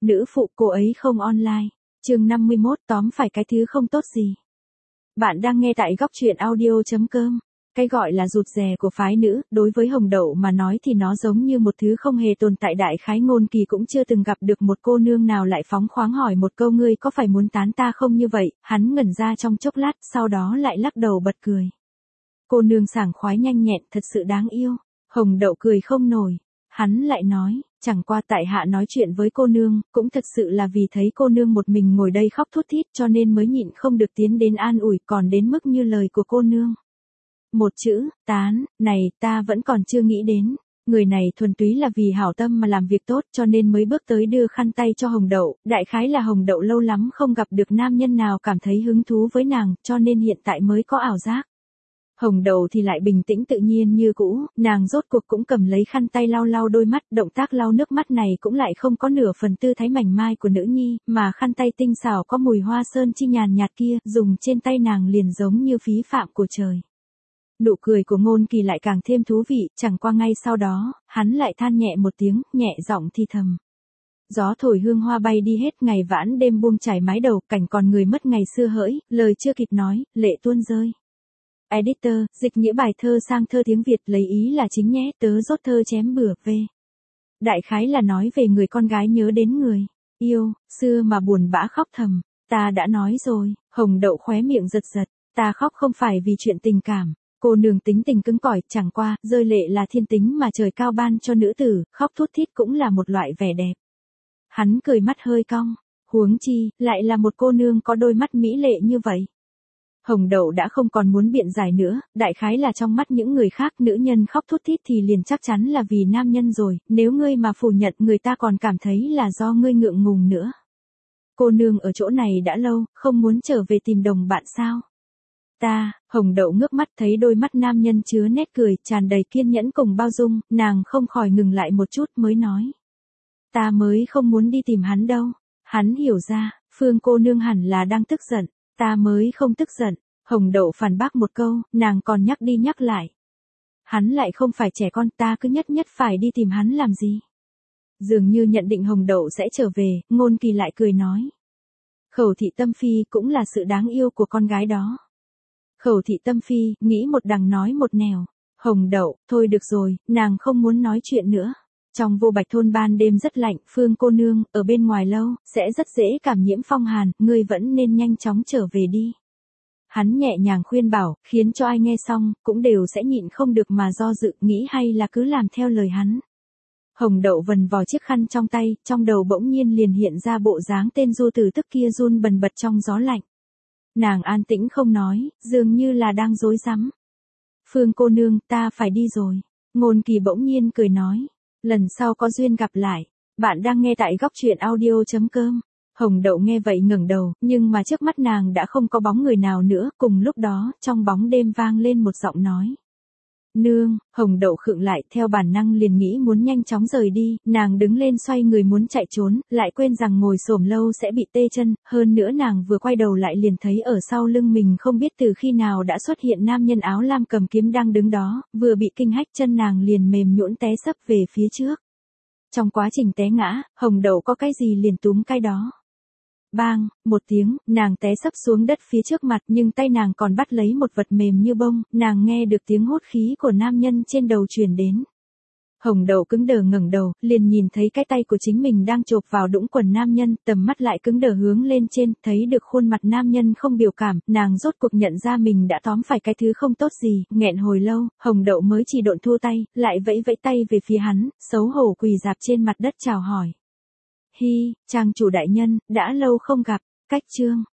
nữ phụ cô ấy không online. Chương 51 tóm phải cái thứ không tốt gì. Bạn đang nghe tại góc truyện audio.com. Cái gọi là rụt rè của phái nữ, đối với Hồng Đậu mà nói thì nó giống như một thứ không hề tồn tại. Đại khái Ngôn Kỳ cũng chưa từng gặp được một cô nương nào lại phóng khoáng hỏi một câu ngươi có phải muốn tán ta không như vậy. Hắn ngẩn ra trong chốc lát, sau đó lại lắc đầu bật cười. Cô nương sảng khoái nhanh nhẹn, thật sự đáng yêu. Hồng Đậu cười không nổi. Hắn lại nói, chẳng qua tại hạ nói chuyện với cô nương, cũng thật sự là vì thấy cô nương một mình ngồi đây khóc thút thít cho nên mới nhịn không được tiến đến an ủi, còn đến mức như lời của cô nương. Một chữ, tán, này ta vẫn còn chưa nghĩ đến. Người này thuần túy là vì hảo tâm mà làm việc tốt cho nên mới bước tới đưa khăn tay cho Hồng Đậu. Đại khái là Hồng Đậu lâu lắm không gặp được nam nhân nào cảm thấy hứng thú với nàng cho nên hiện tại mới có ảo giác. Hồng Đậu thì lại bình tĩnh tự nhiên như cũ, nàng rốt cuộc cũng cầm lấy khăn tay lau lau đôi mắt, động tác lau nước mắt này cũng lại không có nửa phần tư thái mảnh mai của nữ nhi, mà khăn tay tinh xảo có mùi hoa sơn chi nhàn nhạt kia, dùng trên tay nàng liền giống như phí phạm của trời. Nụ cười của Ngôn Kỳ lại càng thêm thú vị, chẳng qua ngay sau đó, hắn lại than nhẹ một tiếng, nhẹ giọng thì thầm. Gió thổi hương hoa bay đi hết, ngày vãn đêm buông trải mái đầu, cảnh còn người mất ngày xưa hỡi, lời chưa kịp nói, lệ tuôn rơi. Editor, dịch nghĩa bài thơ sang thơ tiếng Việt lấy ý là chính nhé, tớ rốt thơ chém bừa về. Đại khái là nói về người con gái nhớ đến người yêu, xưa mà buồn bã khóc thầm. Ta đã nói rồi, Hồng Đậu khóe miệng giật giật, ta khóc không phải vì chuyện tình cảm. Cô nương tính tình cứng cỏi, chẳng qua, rơi lệ là thiên tính mà trời cao ban cho nữ tử, khóc thút thít cũng là một loại vẻ đẹp. Hắn cười mắt hơi cong, huống chi, lại là một cô nương có đôi mắt mỹ lệ như vậy. Hồng Đậu đã không còn muốn biện giải nữa, đại khái là trong mắt những người khác nữ nhân khóc thút thít thì liền chắc chắn là vì nam nhân rồi, nếu ngươi mà phủ nhận người ta còn cảm thấy là do ngươi ngượng ngùng nữa. Cô nương ở chỗ này đã lâu, không muốn trở về tìm đồng bạn sao? Hồng Đậu ngước mắt thấy đôi mắt nam nhân chứa nét cười, tràn đầy kiên nhẫn cùng bao dung, nàng không khỏi ngừng lại một chút mới nói. Ta mới không muốn đi tìm hắn đâu. Hắn hiểu ra, Phương cô nương hẳn là đang tức giận, ta mới không tức giận. Hồng Đậu phản bác một câu, nàng còn nhắc đi nhắc lại. Hắn lại không phải trẻ con, ta cứ nhất phải đi tìm hắn làm gì. Dường như nhận định Hồng Đậu sẽ trở về, Ngôn Kỳ lại cười nói. Khẩu thị tâm phi cũng là sự đáng yêu của con gái đó. Khẩu thị tâm phi, nghĩ một đằng nói một nẻo. Hồng Đậu, thôi được rồi, nàng không muốn nói chuyện nữa. Trong Vô Bạch thôn ban đêm rất lạnh, Phương cô nương, ở bên ngoài lâu, sẽ rất dễ cảm nhiễm phong hàn, ngươi vẫn nên nhanh chóng trở về đi. Hắn nhẹ nhàng khuyên bảo, khiến cho ai nghe xong, cũng đều sẽ nhịn không được mà do dự, nghĩ hay là cứ làm theo lời hắn. Hồng Đậu vần vò chiếc khăn trong tay, trong đầu bỗng nhiên liền hiện ra bộ dáng tên Du Tử Tức kia run bần bật trong gió lạnh. Nàng an tĩnh không nói, dường như là đang rối rắm. Phương cô nương, ta phải đi rồi. Ngôn Kỳ bỗng nhiên cười nói. Lần sau có duyên gặp lại. Bạn đang nghe tại góc truyện audio.com. Hồng Đậu nghe vậy ngẩng đầu, nhưng mà trước mắt nàng đã không có bóng người nào nữa. Cùng lúc đó, trong bóng đêm vang lên một giọng nói. Nương, Hồng Đậu khựng lại, theo bản năng liền nghĩ muốn nhanh chóng rời đi, nàng đứng lên xoay người muốn chạy trốn, lại quên rằng ngồi xổm lâu sẽ bị tê chân, hơn nữa nàng vừa quay đầu lại liền thấy ở sau lưng mình không biết từ khi nào đã xuất hiện nam nhân áo lam cầm kiếm đang đứng đó, vừa bị kinh hách chân nàng liền mềm nhũn té sấp về phía trước. Trong quá trình té ngã, Hồng Đậu có cái gì liền túm cái đó. Bang, một tiếng, nàng té sấp xuống đất phía trước mặt nhưng tay nàng còn bắt lấy một vật mềm như bông, nàng nghe được tiếng hốt khí của nam nhân trên đầu truyền đến. Hồng Đậu cứng đờ ngẩng đầu, liền nhìn thấy cái tay của chính mình đang chộp vào đũng quần nam nhân, tầm mắt lại cứng đờ hướng lên trên, thấy được khuôn mặt nam nhân không biểu cảm, nàng rốt cuộc nhận ra mình đã tóm phải cái thứ không tốt gì, nghẹn hồi lâu, Hồng Đậu mới chỉ độn thua tay, lại vẫy vẫy tay về phía hắn, xấu hổ quỳ rạp trên mặt đất chào hỏi. Hi, trang chủ đại nhân, đã lâu không gặp, cách chương.